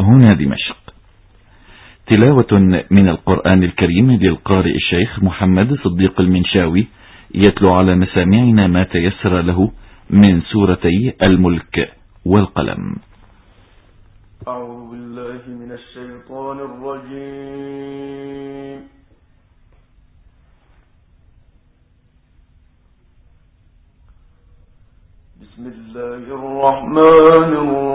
هنا دمشق. تلاوة من القرآن الكريم للقارئ الشيخ محمد صديق المنشاوي، يتلو على مسامعنا ما تيسر له من سورتي الملك والقلم. أعوذ بالله من الشيطان الرجيم. بسم الله الرحمن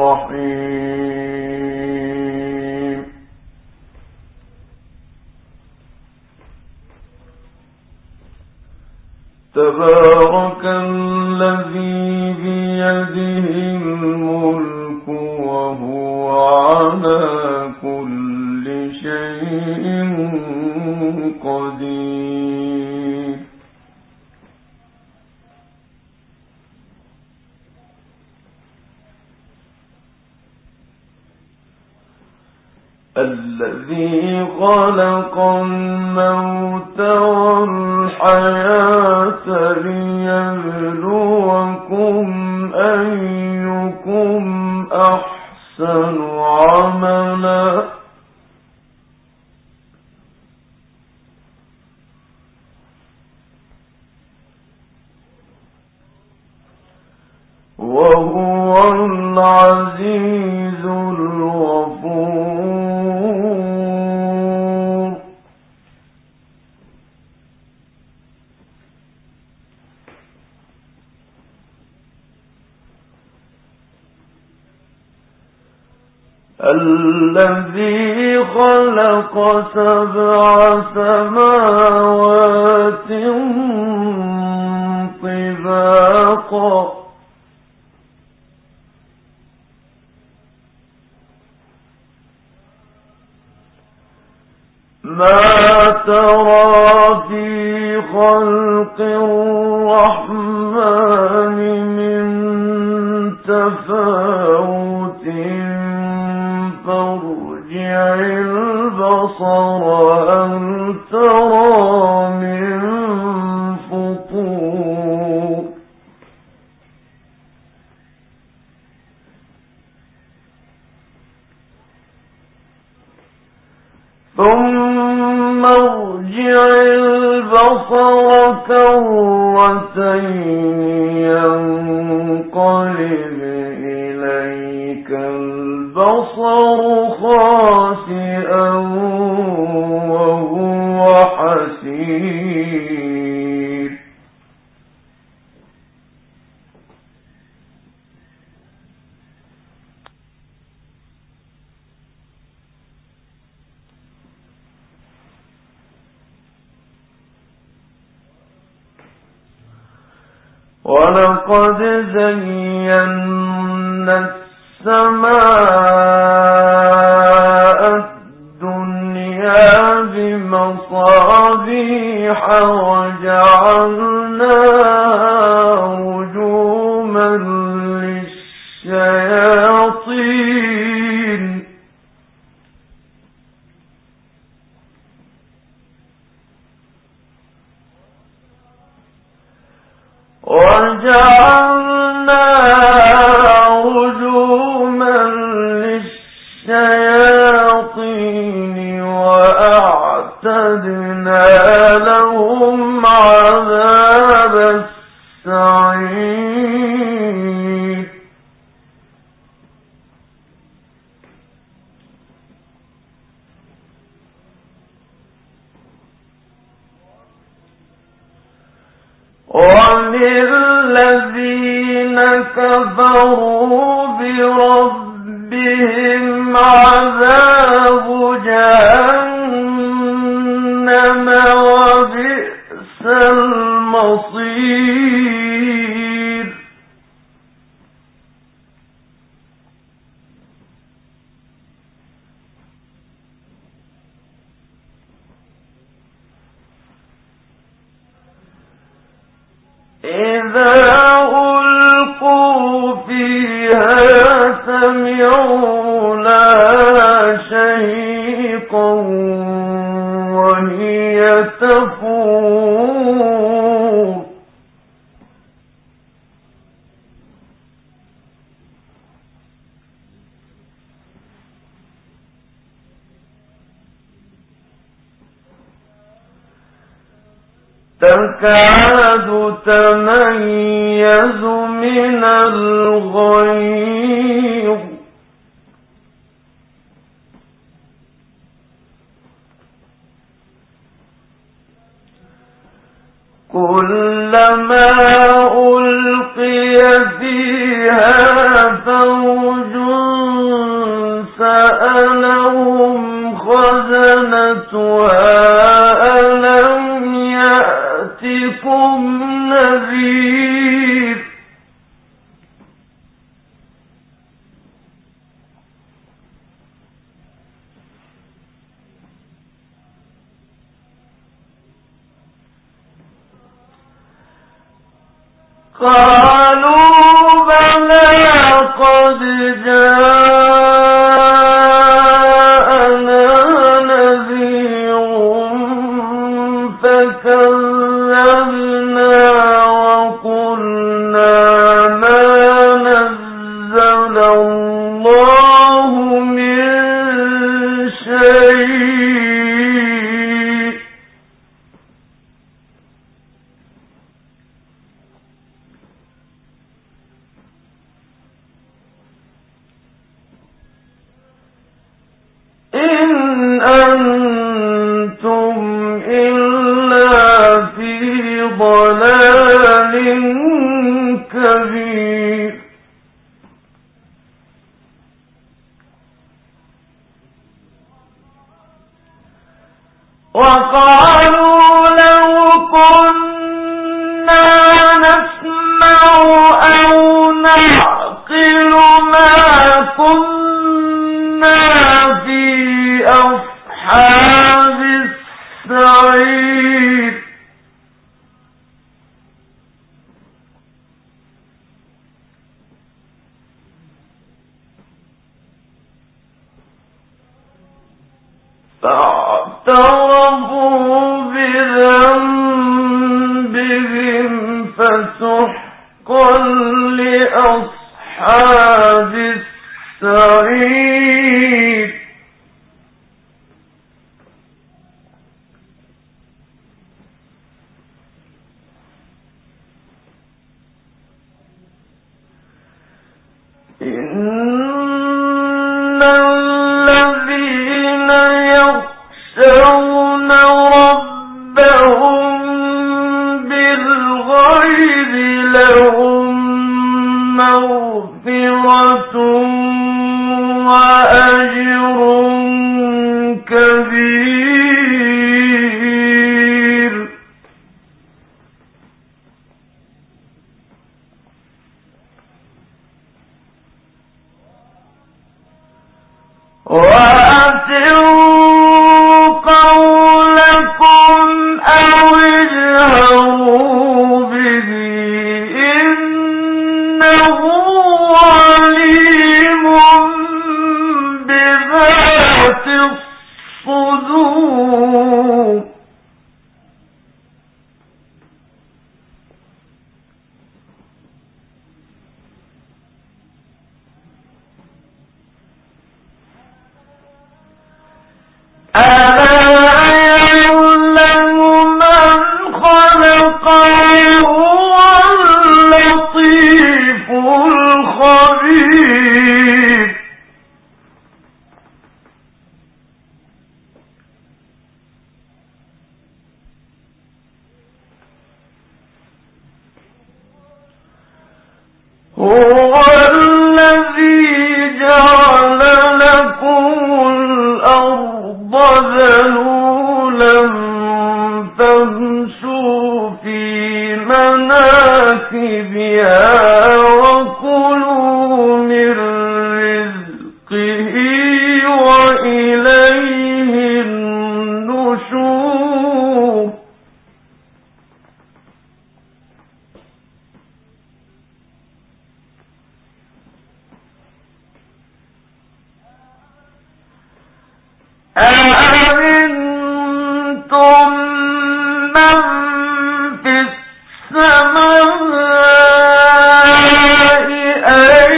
الرحيم. تبارك الذي بيده الملك وهو على كل شيء قدير. الذي خلق الموت والحياة ليبلوكم أيكم أحسن عملا وهو العزيز الغفور. الذي خلق 7 سماوات طباقا ما ترى في خلق الرحمن من تفاوت فارجع البصر هل ترى من فطور. ثم ارجع البصر كرتين ينقلب إليك البصر خاسئا وهو حسير. ولقد زينا السماء الدنيا بمصابيح وجعلناها رجوما للشياطين وأعتدنا لهم عذاب السعير. وللذين كفروا بربهم عذاب جهنم وبئس المصير. إذا ألقوا فيها سمعوا لها شهيقا وهي تفور. تكاد تميز من الغيظ كلما ألقي فيها فوج سألهم خزنتها ألم يأتكم نذير قالوا بلى قد جاءنا نذير فكذبنا وقلنا ما نزل الله من شيء إن أنتم إلا في ضلال كبير وقالوا لو كنا نسمع أو نعقل ما كنا في أصحاب السعير فاعترفوا بذنبهم فسحقا لأصحاب السعير إن الذين يخشون ربهم بالغيب لهم مغفرة وأجر كبير وأسروا قولكم أو اجهروا به إنه عليم بذات الصدور ألا يعلم من خلق وهو اللطيف الخبير هو الذي جعل لكم الأرض ذلولا فامشوا في مناكبها وكلوا من رزقه وإليه النشور أأمنتم من في السماء أن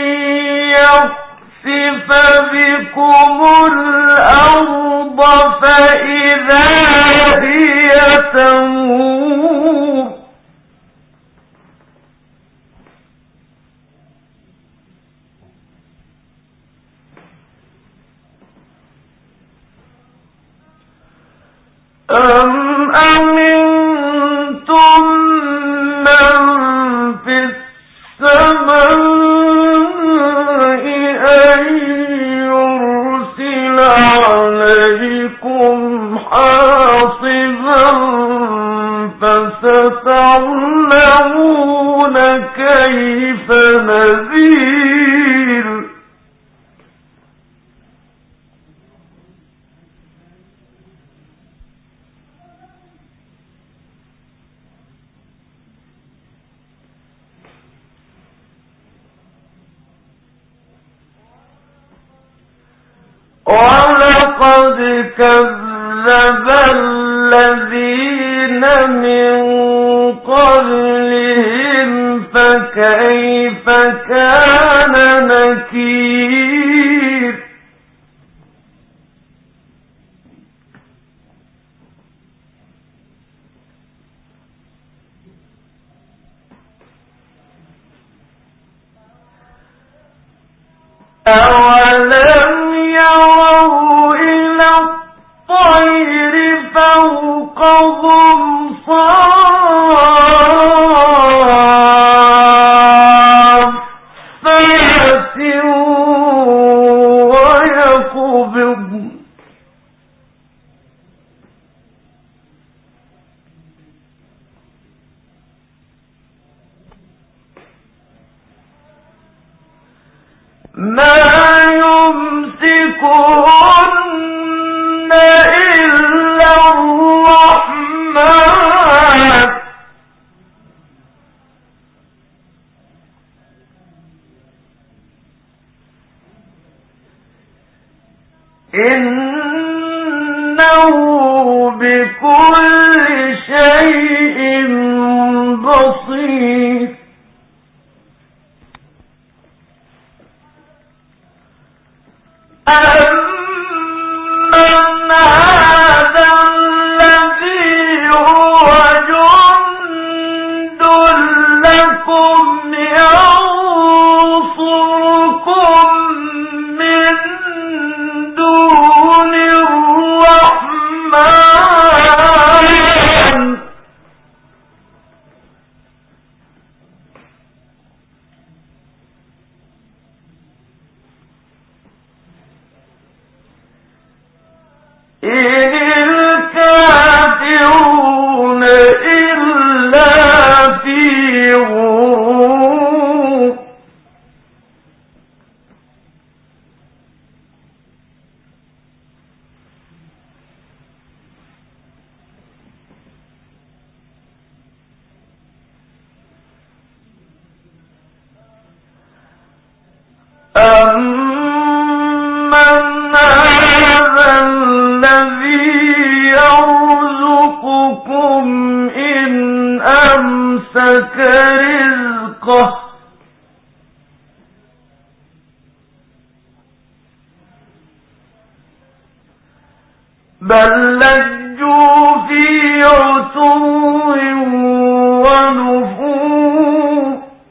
يخسف بكم الأرض فإذا هي تمور أم أمنتم من في السماء أن يرسل عليكم حاصبا فستعلمون كيف نذير وَلَقَدْ كَذَّبَ الَّذِينَ مِن قَبْلِهِمْ فَكَيْفَ كَانَ نَكِيرِ أَوَلَمْ يَرَوْا إِلَى الطَّيْرِ فَوْقَهُمْ صَافَّاتٍ وَيَقْبِضْنَ مَا يُمْسِكُهُنَّ إِلَّا الرَّحْمَنُ إِنَّهُ بِكُلِّ شَيْءٍ بَصِيرٌ أَمَّنْ هَذَا الَّذِي هُوَ جُندٌ لَّكُمْ يَنصُرُكُم مِّن دُونِ الرَّحْمَنِ إِنِ الْكَافِرُونَ إِلَّا فِي غُرُورٍ أَمَّنْ هَذَا الَّذِي يَرْزُقُكُمْ إِنْ أَمْسَكَ رِزْقَهُ بَل لَّجُّوا فِي عُتُوٍّ وَنُفُورٍ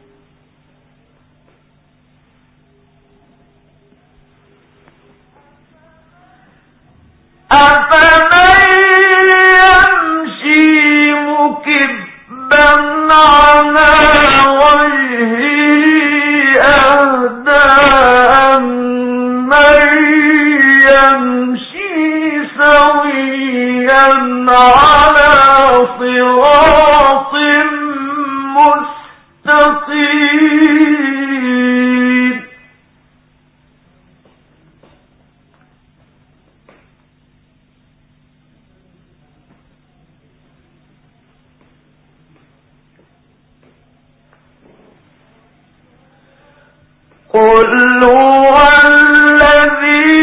أَفَمَن يَمْشِي مُكِبًّا عَلَى وَجْهِهِ أَهْدَىٰ أَمَّن يَمْشِي سَوِيًّا عَلَى صِرَاطٍ مُّسْتَقِيمٍ قُلْ هُوَ الَّذِي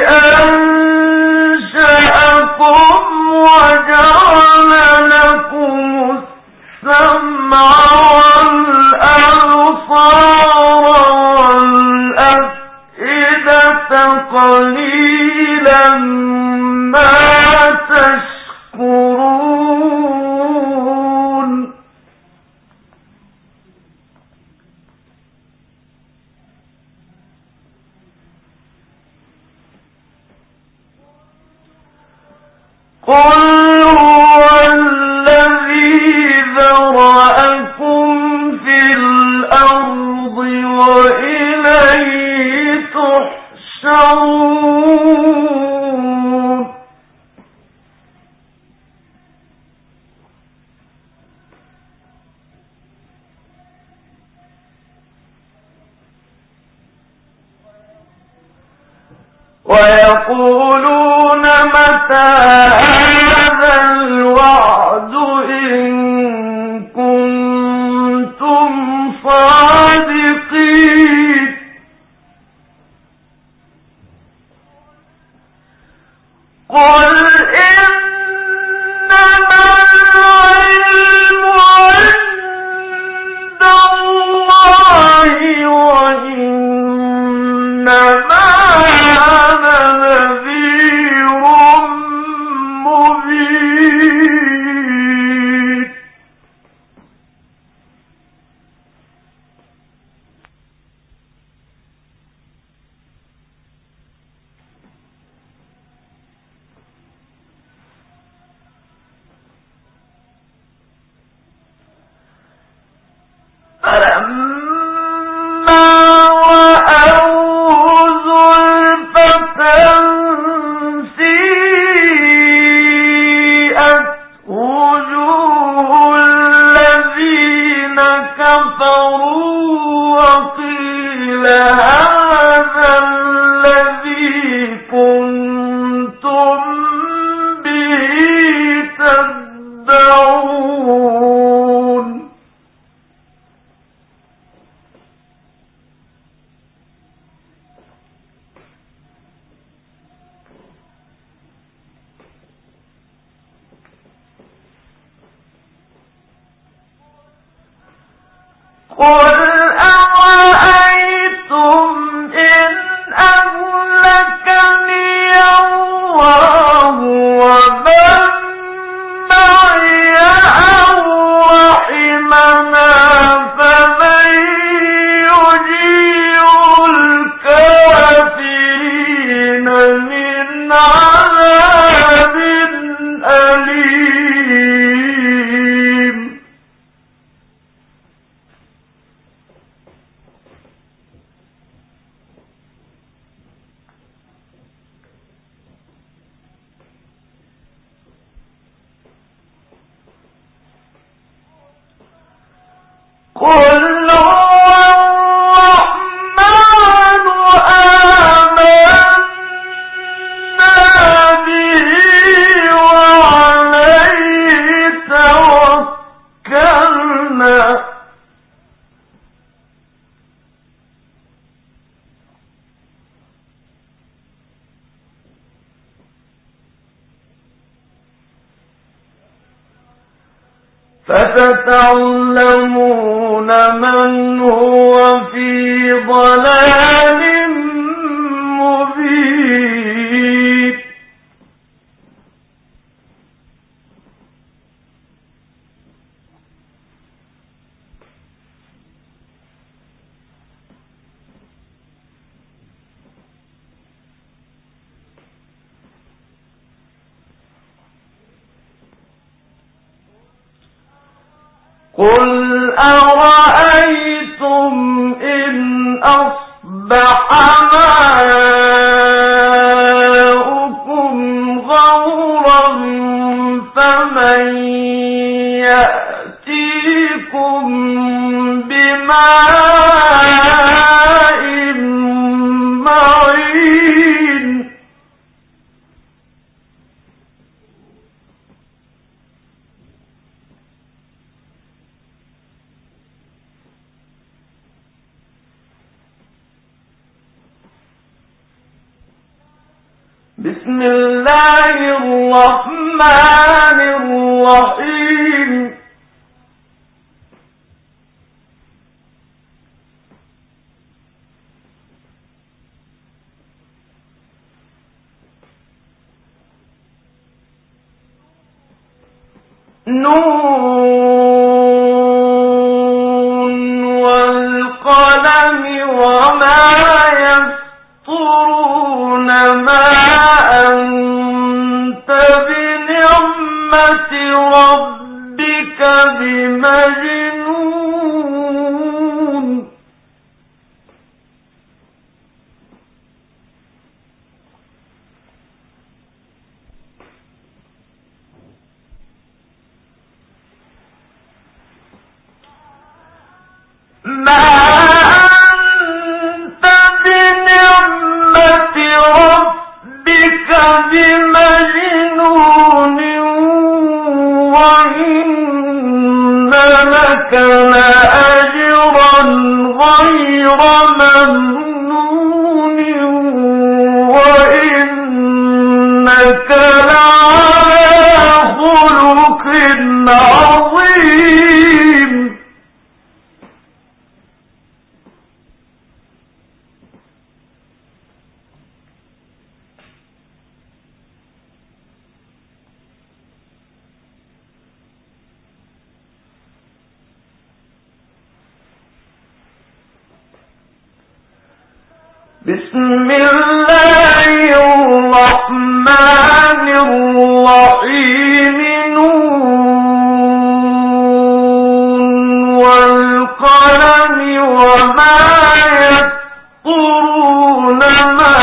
أَنشَأَكُمْ وَجَعَلَ لَكُمُ السَّمْعَ وَالْأَبْصَارَ وَالْأَفْئِدَةَ قَلِيلًا مَا تَشْكُرُونَ قُلْ يحشرون ويقولون متى هذا الوعد إن كنتم صادقين قل إنما العلم عند الله وإنما أنا نذير مبين فلما رأوه زلفة سيئت وجوه الذين كفروا وقيل هذا الذي كنتم به تدعون قل أرأيتم إن أهلكني الله ومن معي أو رحمنا فمن يجير الكافرين من عذاب أليم قل هو الرحمن آمنا به وعليه توكلنا فستعلمون من هو في ضلال مبين قل أرأيتم إن أصبح ماؤكم غورا فمن يأتيكم بماء معين بسم الله الرحمن الرحيم نون والقلم وما يسطرون ما أنت بنعمة ربك بمجنون بسم الله الرحمن الرحيم والقلم وما يسطرون ما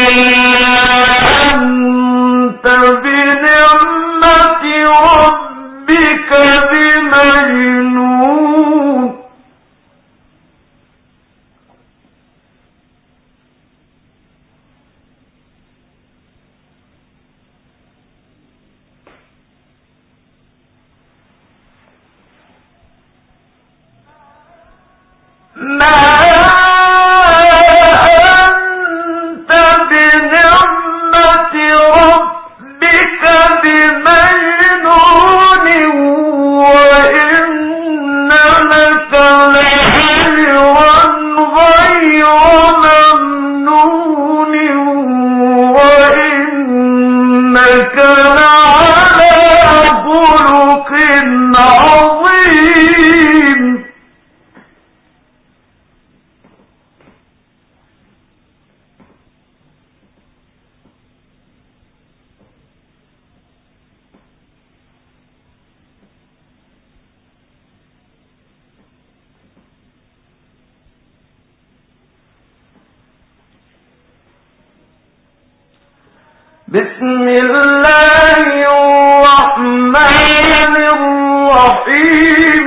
أنت بنعمة ربك بمجنون بسم الله الرحمن الرحيم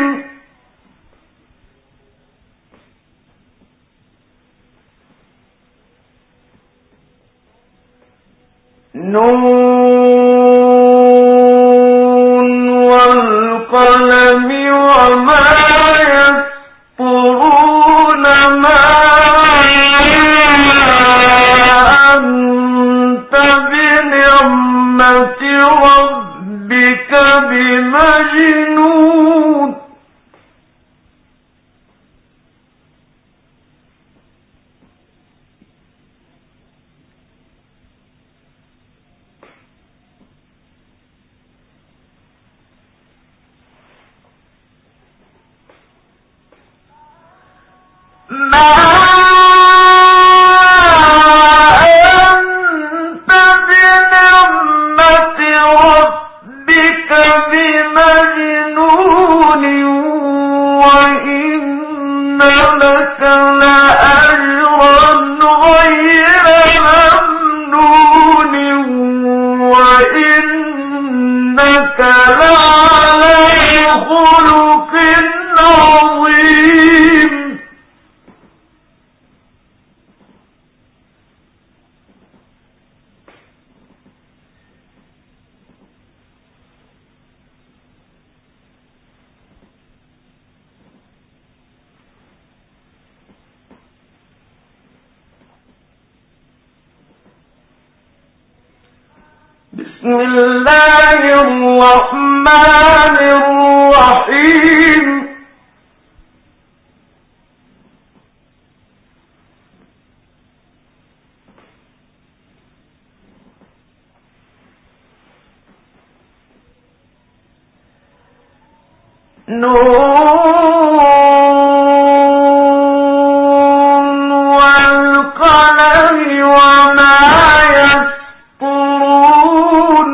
نون والقلم وما يسطرون ما أنت بنعمة ربك بمجنون ما أنت بنعمة ربك بمجنون وإن لك لأجرا غير ممنون وإنك لعلى خلق عظيم بسم الله الرحمن الرحيم نون والقلم وما يسطرون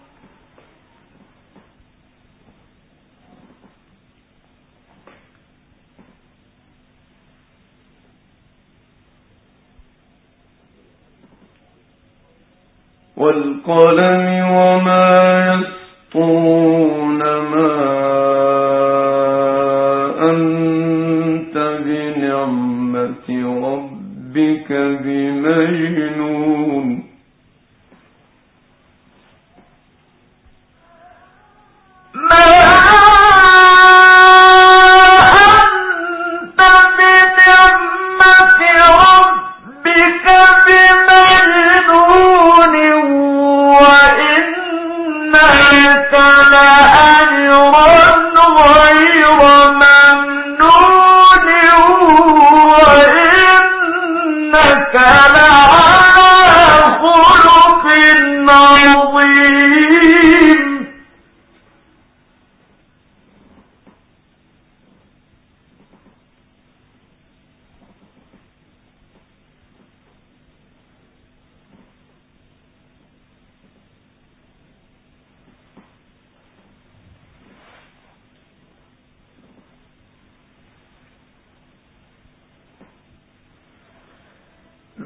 والقلم وما يسطرون ما أنت بنعمة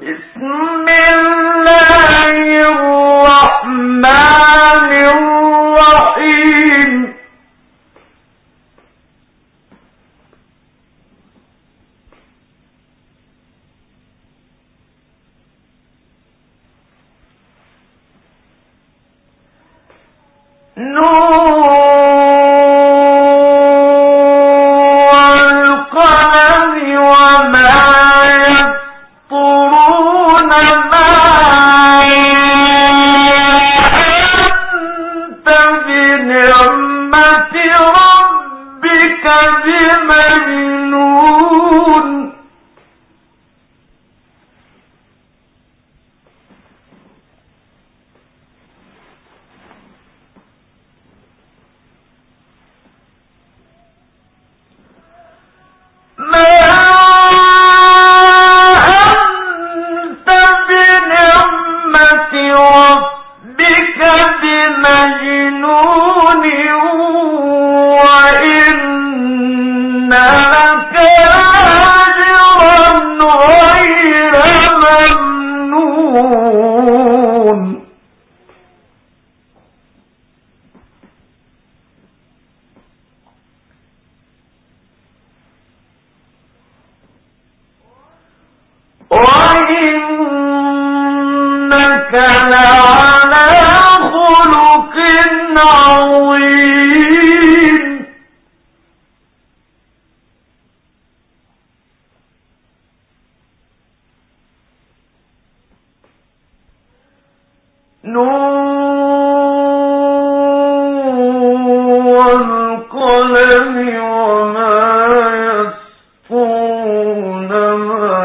بسم الله الرحمن الرحيم وإنك لعلى خلق عظيم والقلم وما يسطرون ما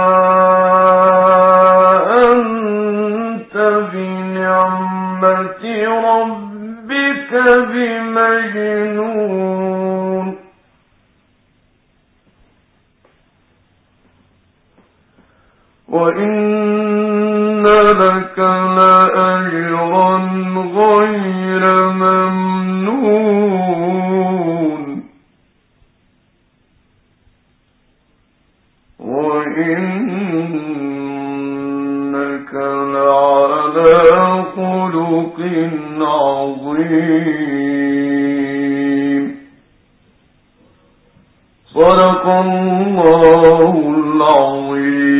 أنت بنعمة ربك بمجنون وإن لك لأجرا غير ممنون وإنك لعلى خلق عظيم صدق الله العظيم